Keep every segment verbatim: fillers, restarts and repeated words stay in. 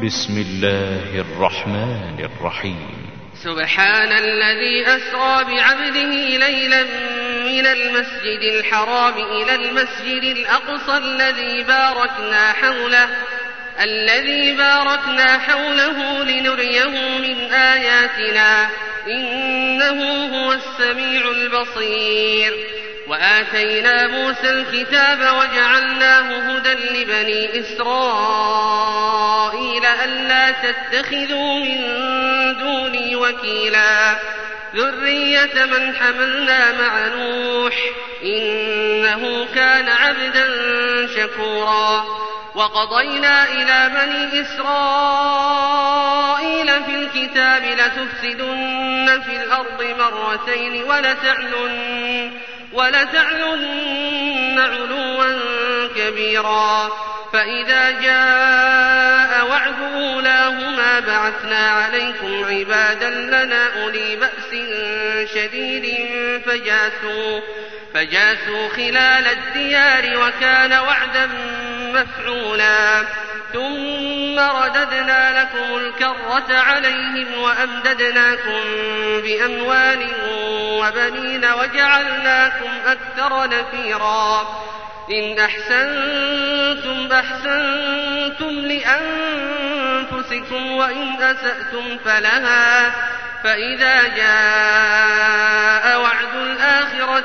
بسم الله الرحمن الرحيم. سبحان الذي أسرى بعبده ليلا من المسجد الحرام إلى المسجد الأقصى الذي باركنا حوله الذي باركنا حوله لنريه من آياتنا إنه هو السميع البصير. وآتينا موسى الكتاب وجعلناه هدى لبني إسرائيل ألا تتخذوا من دوني وكيلا ذرية من حملنا مع نوح إنه كان عبدا شكورا. وقضينا إلى بني إسرائيل في الكتاب لتفسدن في الأرض مرتين ولتعلن, ولتعلن علوا كبيرا. فإذا جاء وعد أولاهما بعثنا عليكم عبادا لنا أولي بأس شديد فجاسوا, فجاسوا خلال الديار وكان وعدا مفعولا. ثم رددنا لكم الكرة عليهم وأمددناكم بأموال وبنين وجعلناكم أكثر نفيرا. إن أحسنتم أحسنتم لأنفسكم وإن أسأتم فلها. فإذا جاء وعد الآخرة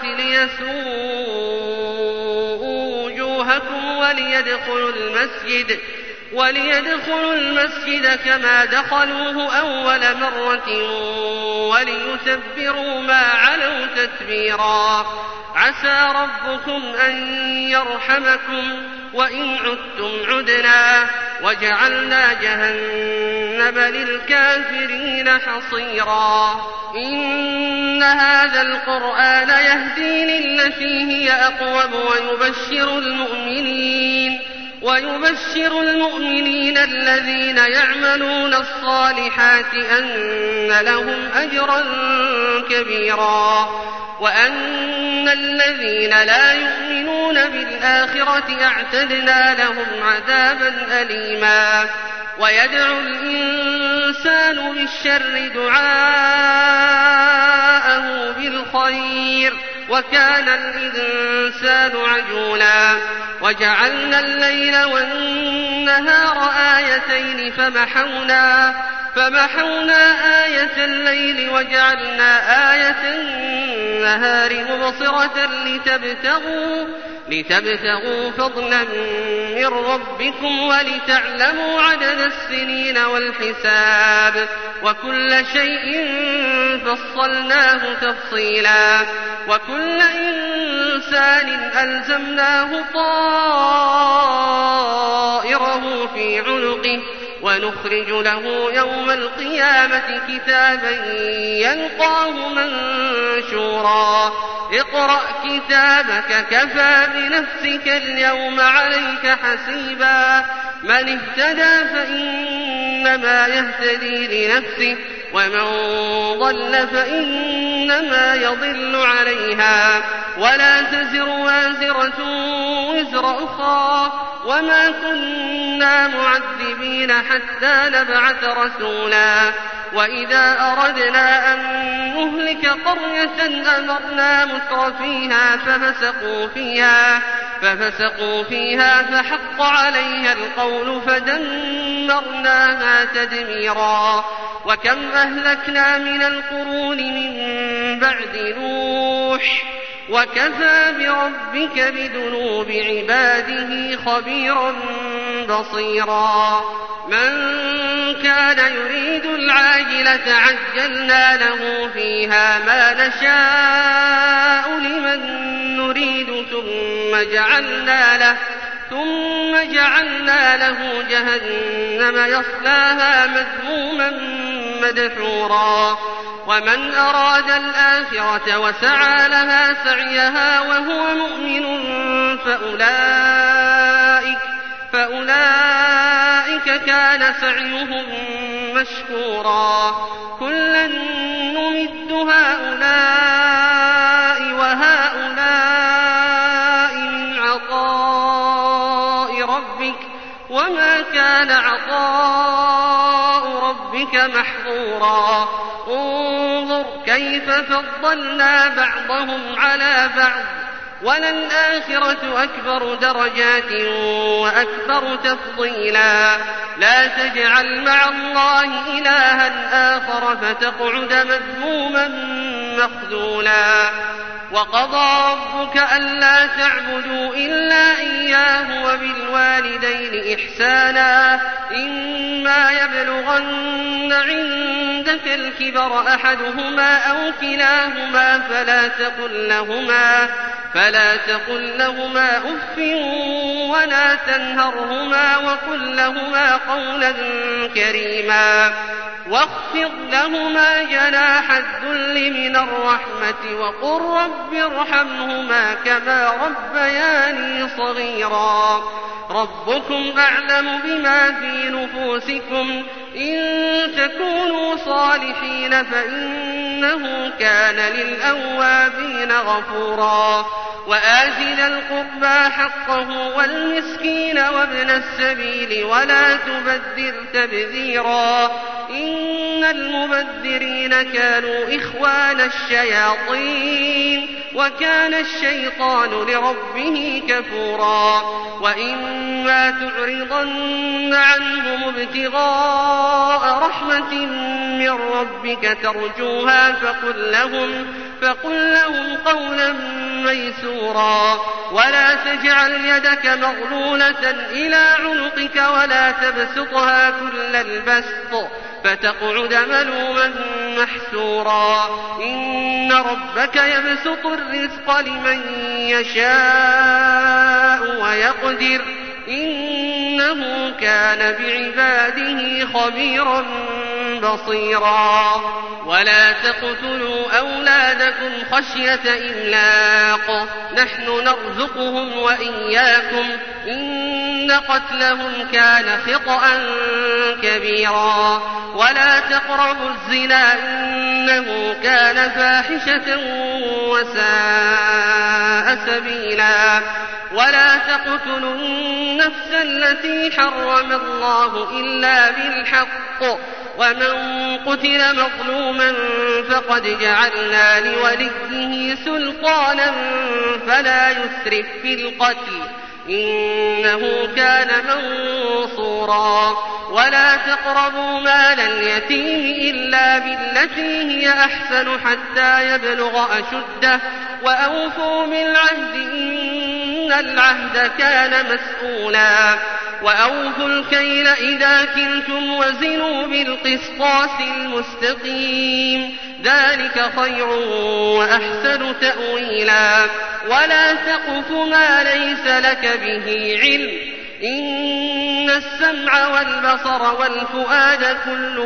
ليسوءوا وجوهكم وليدخلوا المسجد وليدخلوا المسجد كما دخلوه أول مرة وليتبروا ما علوا تتبيرا. عسى ربكم أن يرحمكم وإن عدتم عدنا وجعلنا جهنم للكافرين حصيرا. إن هذا القرآن يهدي للتي هي أقوم ويبشر المؤمنين ويبشر المؤمنين الذين يعملون الصالحات أن لهم أجرا كبيرا وأن الذين لا يؤمنون بالآخرة أعتدنا لهم عذابا أليما. ويدعو الإنسان بالشر دعاءه بالخير وكان الإنسان عجولا. وجعلنا الليل والنهار آيتين فمحونا, فمحونا آية الليل وجعلنا آية النهار مبصرة لتبتغوا, لتبتغوا فضلا من ربكم ولتعلموا عدد السنين والحساب وكل شيء فصلناه تفصيلا. وكل إنسان ألزمناه طائره في عنقه ونخرج له يوم القيامة كتابا يلقاه منشورا. اقرأ كتابك كفى بنفسك اليوم عليك حسيبا. من اهتدى فإنما يهتدي لنفسه ومن ضل فإنما يضل عليها ولا تزر وازرة وزر أخرى وما كنا معذبين حتى نبعث رسولا. وإذا أردنا أن نهلك قرية أمرنا متر فيها ففسقوا فيها, ففسقوا فيها فحق عليها القول فدمرناها تدميرا. وكم أهلكنا من القرون من بعد نوح وكفى بربك بذنوب عباده خبيرا بصيرا. من كان يريد العاجلة عجلنا له فيها ما نشاء لمن نريد ثم جعلنا له ثم جعلنا له جهنم يصلاها مذموما مدحورا. ومن أراد الآخرة وسعى لها سعيها وهو مؤمن فأولئك, فأولئك كان سعيهم مشكورا. كلا نمد هؤلاء وهؤلاء من عطاء ربك وما كان عطاء ربك محظورا انظر كيف فضلنا بعضهم على بعض وللآخرة أكبر درجات وأكبر تفضيلا لا تجعل مع الله إلها آخر فتقعد مذموما مخذولا وقضى ربك ألا تعبدوا إلا إياه وبالوالدين إحسانا إما يبلغن عندك الكبر أحدهما أو كلاهما فلا تقل لهما فلا تقل لهما أف ولا تنهرهما وقل لهما قولا كريما واخفض لهما جناح الذل من الرحمة وقل رب ارحمهما كما ربياني صغيرا ربكم أعلم بما في نفوسكم إن تكونوا صالحين فإنه كان للأوابين غفورا وآت ذا القربى حقه والمسكين وابن السبيل ولا تبذر تبذيرا إن المبذرين كانوا إخوان الشياطين وكان الشيطان لربه كفورا وإما تعرضن عنهم ابتغاء رحمة من ربك ترجوها فقل لهم, فقل لهم قولا ميسورا ولا تجعل يدك مغلولة إلى عنقك ولا تبسطها كل البسط فتقعد ملوما محسورا إن ربك يبسط الرزق لمن يشاء ويقدر إنه كان بعباده خبيرا بصيرا ولا تقتلوا أولادكم خشية إملاق نحن نرزقهم وإياكم إن قتلهم كان خطأ كبيرا ولا تقربوا الزنا إنه كان فاحشة وساء سبيلا ولا تقتلوا النفس التي حرم الله إلا بالحق ومن قتل مظلوما فقد جعلنا لوليه سلطانا فلا يسرف في القتل إنه كان منصورا ولا تقربوا مال اليتيم إلا بالتي هي أحسن حتى يبلغ أشده وأوفوا بالعهد إن العهد كان مسؤولا وأوفوا الكيل إذا كلتم وزنوا بالقسطاس المستقيم ذلك خير وأحسن تأويلا ولا تقف ما ليس لك به علم إن السمع والبصر والفؤاد كل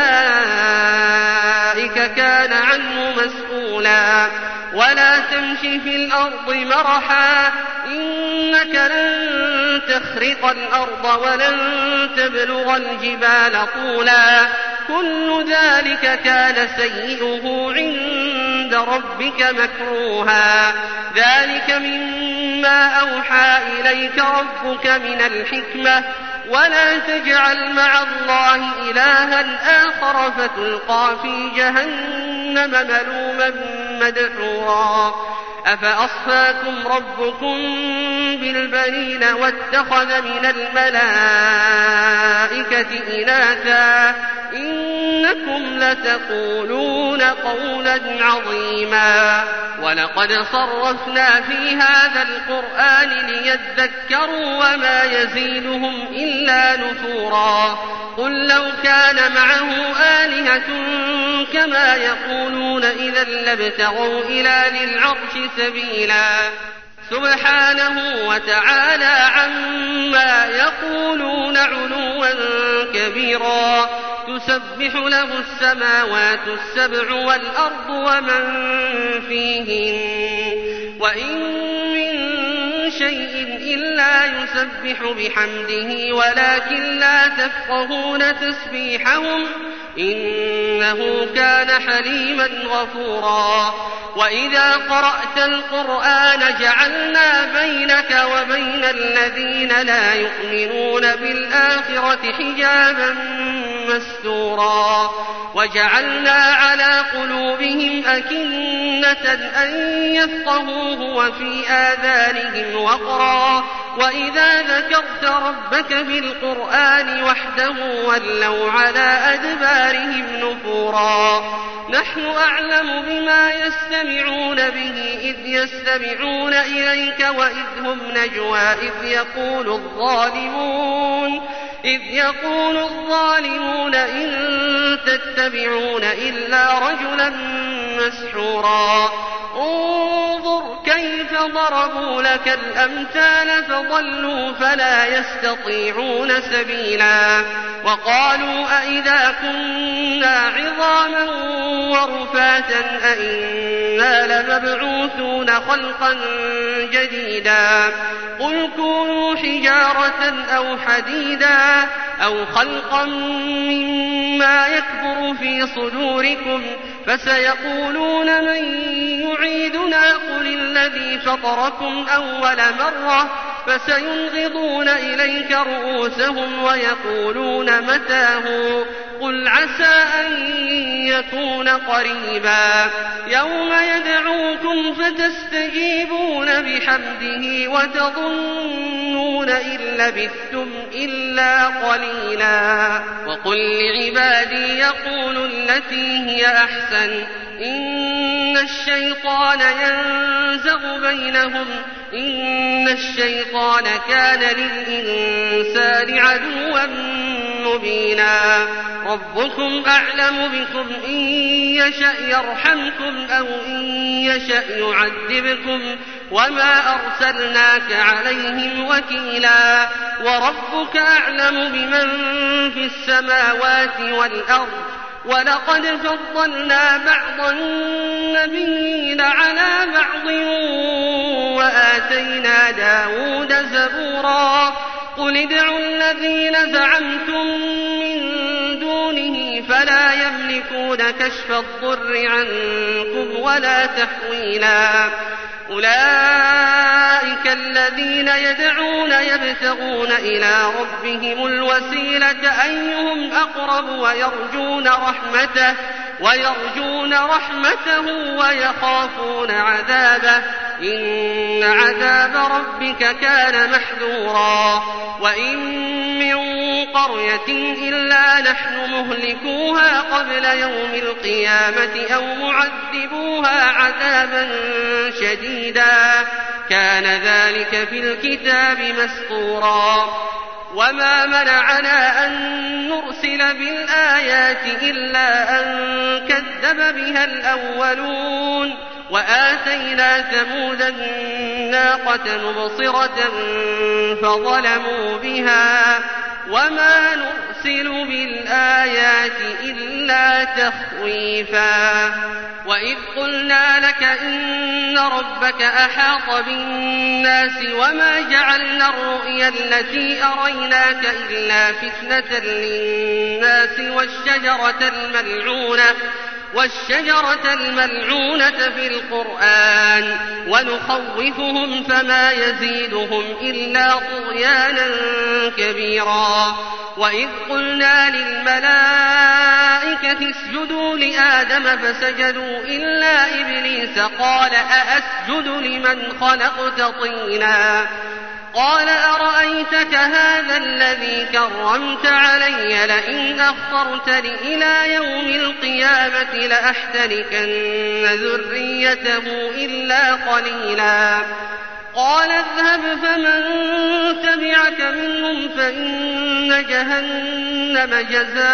أولئك كان عنه مسؤولا ولا تمش في الأرض مرحا إنك لن تخرق الأرض ولن تبلغ الجبال طولا كل ذلك كان سيئه عند ربك مكروها ذلك مما أوحى إليك ربك من الحكمة ولا تجعل مع الله إلها آخر فتلقى في جهنم ملوما مدحورا أفأصفاكم ربكم بالبنين واتخذ من الملائكة إناثا إنكم لتقولون قولا عظيما ولقد صرفنا في هذا القرآن ليذكروا وما يزيدهم إلا نفورا قل لو كان معه آلهة كما يقولون إذا لابتغوا إلى ذي العرش سبيلا سبحانه وتعالى عما يقولون علوا كبيرا تسبح له السماوات السبع والأرض ومن فيهن وإن من شيء إلا يسبح بحمده ولكن لا تفقهون تسبيحهم إنه كان حليما غفورا وإذا قرأت القرآن جعلنا بينك وبين الذين لا يؤمنون بالآخرة حجابا مستورا وجعلنا على قلوبهم أكنة أن يفقهوه وفي آذانهم وقرا وإذا ذكرت ربك في القرآن وحده ولوا على أدبارهم نفورا نحن أعلم بما يستمعون به إذ يستمعون إليك وإذ هم نجوى إذ يقول الظالمون إذ يقول الظالمون إن تتبعون إلا رجلا مسحورا انظر كيف ضربوا لك الأمثال فضلوا فلا يستطيعون سبيلا وقالوا أئذا كنا عظاما ورفاتا أئنا لمبعوثون خلقا جديدا قل كونوا حجارة أو حديدا أو خلقا مما يكبر في صدوركم فسيقولون من يعيدنا قل الذي فطركم أول مرة فسينغضون إليك رؤوسهم ويقولون متاه قل عسى أن يكون قريبا يوم يدعوكم فتستجيبون بحمده وتظنون إن لبثتم إلا قليلا وقل لعبادي يقولوا التي هي أحسن إن الشيطان ينزغ بينهم إن الشيطان كان للإنسان عدوا مبينا ربكم أعلم بكم إن يشأ يرحمكم أو إن يشأ يعذبكم وما أرسلناك عليهم وكيلا وربك أعلم بمن في السماوات والأرض ولقد فضلنا بعض النبيين على بعض وآتينا داود زبورا قل ادعوا الذين زعمتم من دونه فلا يملكون كشف الضر عنكم ولا تحويلا أولئك الذين يدعون يبتغون إلى ربهم الوسيلة أيهم أقرب ويرجون رحمته ويرجون رحمته ويخافون عذابه إن عذاب ربك كان محذورا وإن من قرية إلا نحن مهلكوها قبل يوم القيامة أو معذبوها عذابا شديدا كان ذلك في الكتاب مسطورا وما منعنا أن نرسل بالآيات إلا أن كذب بها الأولون وآتينا ثمود الناقة مبصرة فظلموا بها وما نرسل بالآيات إلا تخويفا وإذ قلنا لك إن ربك أحاط بالناس وما جعلنا الرؤيا التي أريناك إلا فتنة للناس والشجرة الملعونة والشجرة الملعونة في القرآن ونخوفهم فما يزيدهم إلا طغيانا كبيرا وإذ قلنا للملائكة اسجدوا لآدم فسجدوا إلا إبليس قال أأسجد لمن خلقت طينا قال أرأيتك هذا الذي كرمت علي لئن أخرتني إلى يوم القيامة لأحتركن ذريته إلا قليلا قال اذهب فمن تبعك منهم فإن جهنم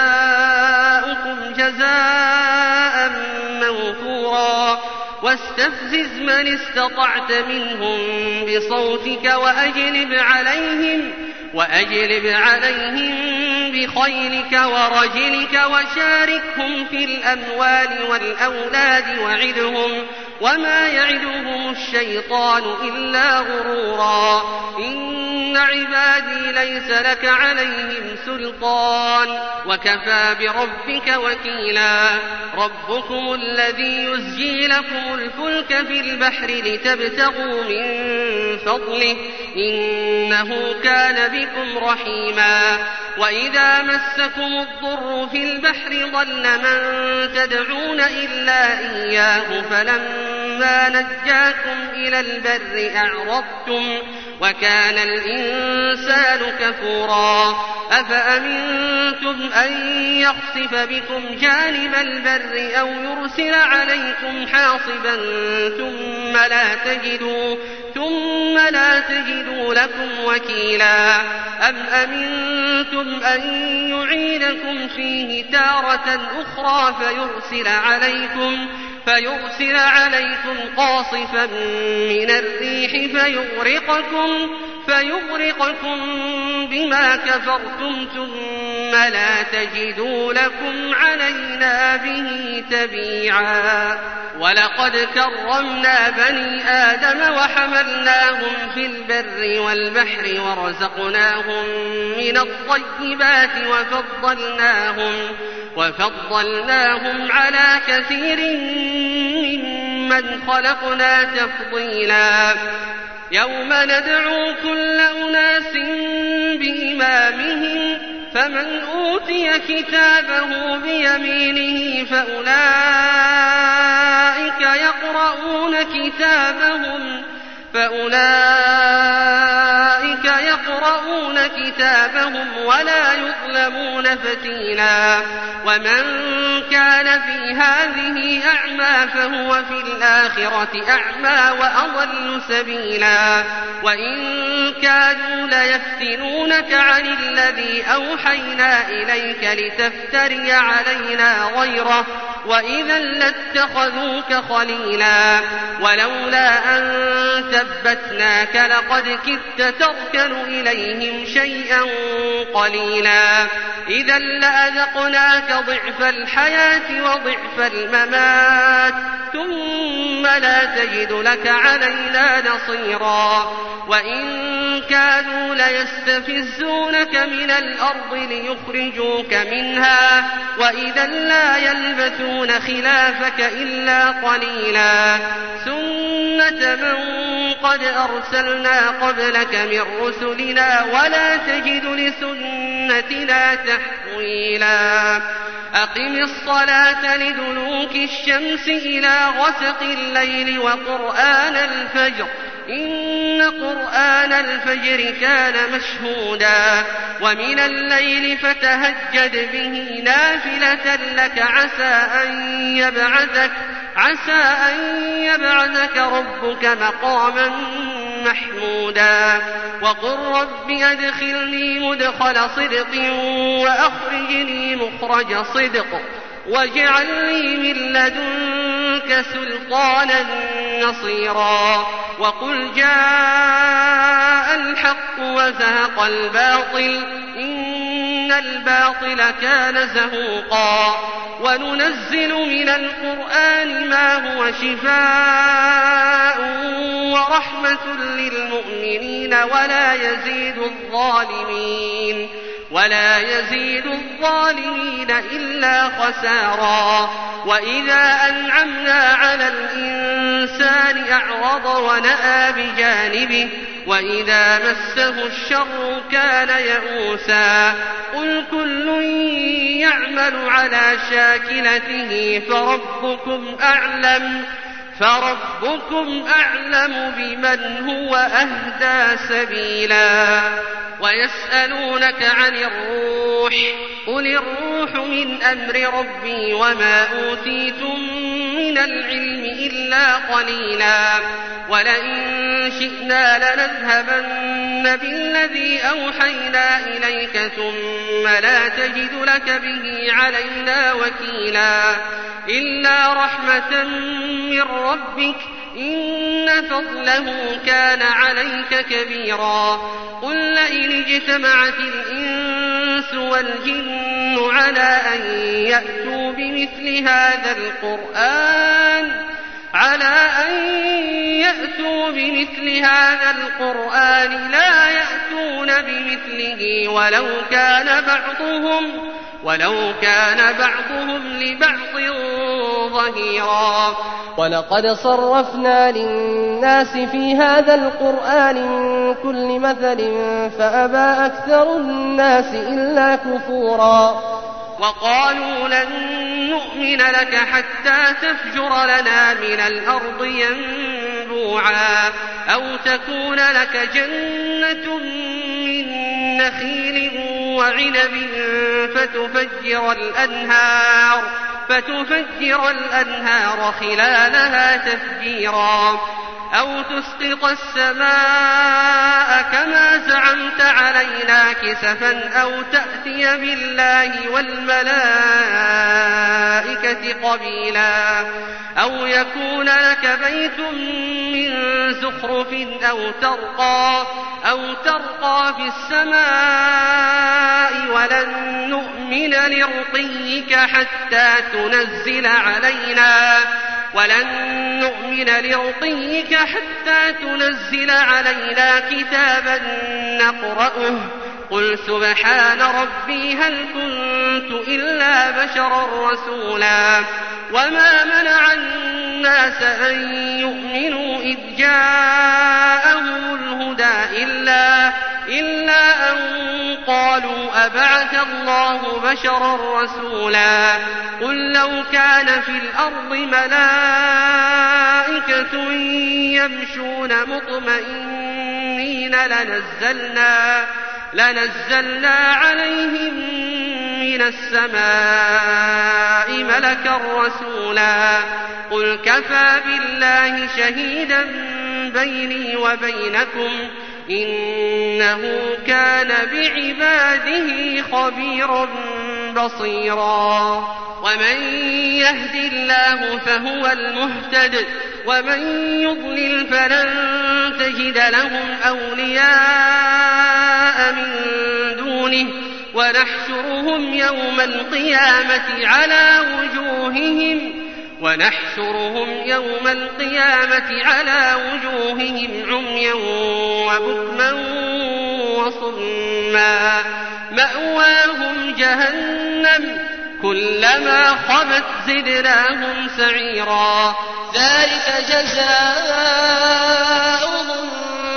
جزاؤكم جزاء موفورا واستفزز من استطعت منهم بصوتك وأجلب عليهم وأجلب عليهم بخيلك ورجلك وشاركهم في الأموال والأولاد وعدهم وما يعدهم الشيطان إلا غرورا إن عبادي ليس لك عليهم سلطان وكفى بربك وكيلا ربكم الذي يزجي لكم الفلك في البحر لتبتغوا من فضله إنه كان بكم رحيما وإذا مسكم الضر في البحر ضل من تدعون إلا إياه فلما نجاكم إلى البر أعرضتم وكان الإنسان كفورا أفأمنتم أن يخسف بكم جانب البر أو يرسل عليكم حاصبا ثم لا تجدوا ثم لا تجدوا لكم وكيلا أم أمنتم أن يعيدكم فيه تارة أخرى فيرسل عليكم فيرسل عليكم قاصفا من الريح فيغرقكم فيغرقكم بما كفرتم ثم لا تجدوا لكم علينا به تبيعا ولقد كرمنا بني آدم وحملناهم في البر والبحر ورزقناهم من الطيبات وفضلناهم وفضلناهم على كثير ممن خلقنا تفضيلا يوم ندعو كل أناس بإمامهم فمن أوتي كتابه بيمينه فأولئك يقرؤون كتابهم فأولئك يقرؤون كتابهم ولا يظلمون فتيلا ومن كان في هذه أعمى فهو في الآخرة أعمى وأضل سبيلا وإن كادوا ليفتنونك عن الذي أوحينا إليك لتفتري علينا غيره وإذا لاتخذوك خليلا ولولا أن ثبتناك لقد كدت تركن إليهم شيئا قليلا إذا لأذقناك ضعف الحياة وضعف الممات ثم لا تجد لك علينا نصيرا وإن كانوا ليستفزونك من الأرض ليخرجوك منها وإذا لا يلبثون خلافك إلا قليلا سنة من قد أرسلنا قبلك من رسلنا ولا تجد لسنتنا تحويلا أقم الصلاة لدلوك الشمس إلى غسق الليل وقرآن الفجر إن قرآن الفجر كان مشهودا ومن الليل فتهجد به نافلة لك عسى أن يبعثك عسى أن يبعثك ربك مقاما محمودا وقل رب أدخلني مدخل صدق وأخرجني مخرج صدق واجعل لي من لدنك سلطانا نصيرا وقل جاء الحق وزهق الباطل إن الباطل كان زهوقا وننزل من القرآن ما هو شفاء ورحمة للمؤمنين ولا يزيد الظالمين ولا يزيد الظالمين إلا خسارا وإذا أنعمنا على الإنسان أعرض ونأى بجانبه وإذا مسه الشر كان يئوسا قل كل يعمل على شاكلته فربكم أعلم فربكم أعلم بمن هو أهدى سبيلا ويسألونك عن الروح قل الروح من أمر ربي وما أوتيتم من العلم إلا قليلا ولئن شئنا لنذهبن بالذي أوحينا إليك ثم لا تجد لك به علينا وكيلا إلا رحمة من ربك إن فضله كان عليك كبيرا قل لئن اجتمعت الإنس والجن على أن يأتوا بمثل هذا القرآن على أن يأتوا بمثل هذا القرآن لا يأتون بمثله ولو كان بعضهم ولو كان بعضهم لبعض ظهيرا ولقد صرفنا للناس في هذا القرآن من كل مثل فأبى أكثر الناس إلا كفورا. وقالوا لن نؤمن لك حتى تفجر لنا من الأرض ينبوعا أو تكون لك جنة من نخيل وعنب فتفجر الأنهار فتفجر الأنهار خلالها تفجيرا أو تسقط السماء كما زعمت علينا كسفا أو تأتي بالله والملائكة قبيلا أو يكون لك بيت من زخرف أو ترقى, أو ترقى في السماء ولن نؤمن لرقيك حتى تنزل علينا ولن نؤمن لرقيك حتى تنزل علينا كتابا نقرأه قل سبحان ربي هل كنت إلا بشرا رسولا. وما منع الناس أن يؤمنوا إذ جاءهم الهدى إلا, إلا أن قالوا أبعث الله بشرا رسولا. قل لو كان في الأرض ملائكة يمشون مطمئنين لنزلنا, لنزلنا عليهم من السماء ملكا رسولا. قل كفى بالله شهيدا بيني وبينكم إنه كان بعباده خبيرا بصيرا. ومن يهد الله فهو المهتد ومن يضلل فلن تجد لهم أولياء من دونه ونحشرهم يوم القيامة على وجوههم ونحشرهم يوم القيامة على وجوههم عميا وبكما وصما مأواهم جهنم كلما خبت زدناهم سعيرا. ذلك جزاؤهم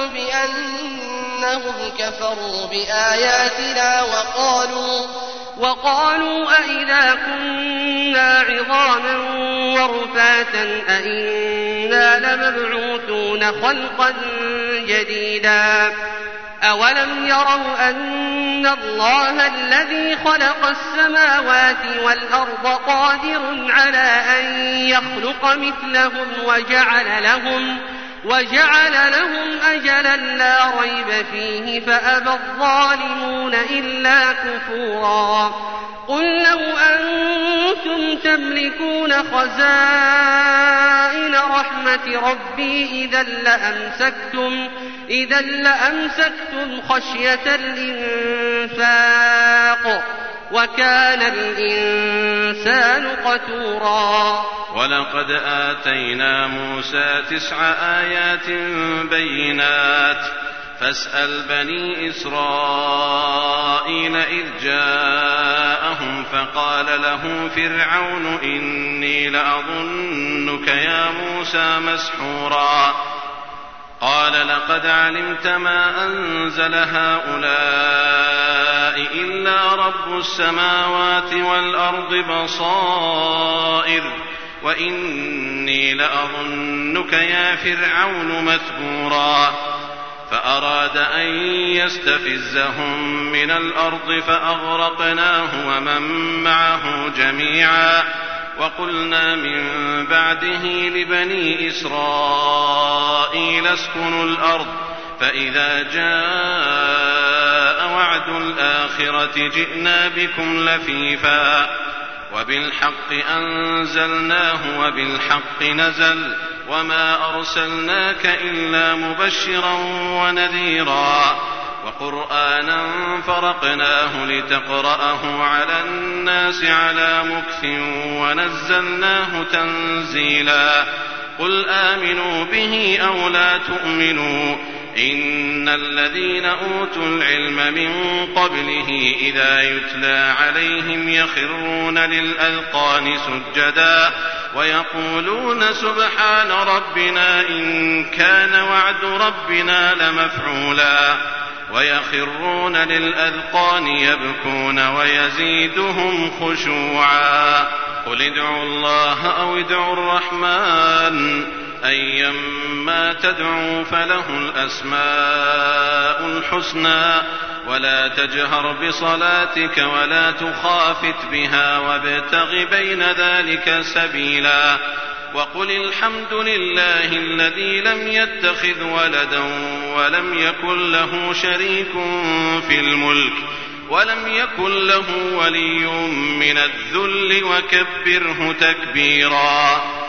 بأنهم كفروا بآياتنا وقالوا وقالوا أئذا كنا عظاما ورفاتا أئنا لمبعوثون خلقا جديدا. أولم يروا أن الله الذي خلق السماوات والأرض قادر على أن يخلق مثلهم وجعل لهم, وجعل لهم أجلا لا ريب فيه فأبى الظالمون إلا كفورا. قل لو أنتم تملكون خزائن رحمة ربي إذا لأمسكتم, إذا لأمسكتم خشية الإنفاق وكان الإنسان قتورا. ولقد آتينا موسى تسع آيات بينات فاسأل بني إسرائيل إذ جاءهم فقال له فرعون إني لأظنك يا موسى مسحورا. قال لقد علمت ما أنزل هؤلاء إلا رب السماوات والأرض بصائر وإني لأظنك يا فرعون مثبورا. فأراد أن يستفزهم من الأرض فأغرقناه ومن معه جميعا. وقلنا من بعده لبني إسرائيل اسكنوا الأرض فإذا جاء وعد الآخرة جئنا بكم لفيفا وبالحق أنزلناه وبالحق نزل وما أرسلناك إلا مبشرا ونذيرا. وقرآنا فرقناه لتقرأه على الناس على مكث ونزلناه تنزيلا. قل آمنوا به أو لا تؤمنوا إن الذين أوتوا العلم من قبله إذا يتلى عليهم يخرون للأذقان سجدا ويقولون سبحان ربنا إن كان وعد ربنا لمفعولا ويخرون للأذقان يبكون ويزيدهم خشوعا قل ادعوا الله أو ادعوا الرحمن أيما تدعوا فله الأسماء الحسنى ولا تجهر بصلاتك ولا تخافت بها وابتغ بين ذلك سبيلا وقل الحمد لله الذي لم يتخذ ولدا ولم يكن له شريك في الملك ولم يكن له ولي من الذل وكبره تكبيرا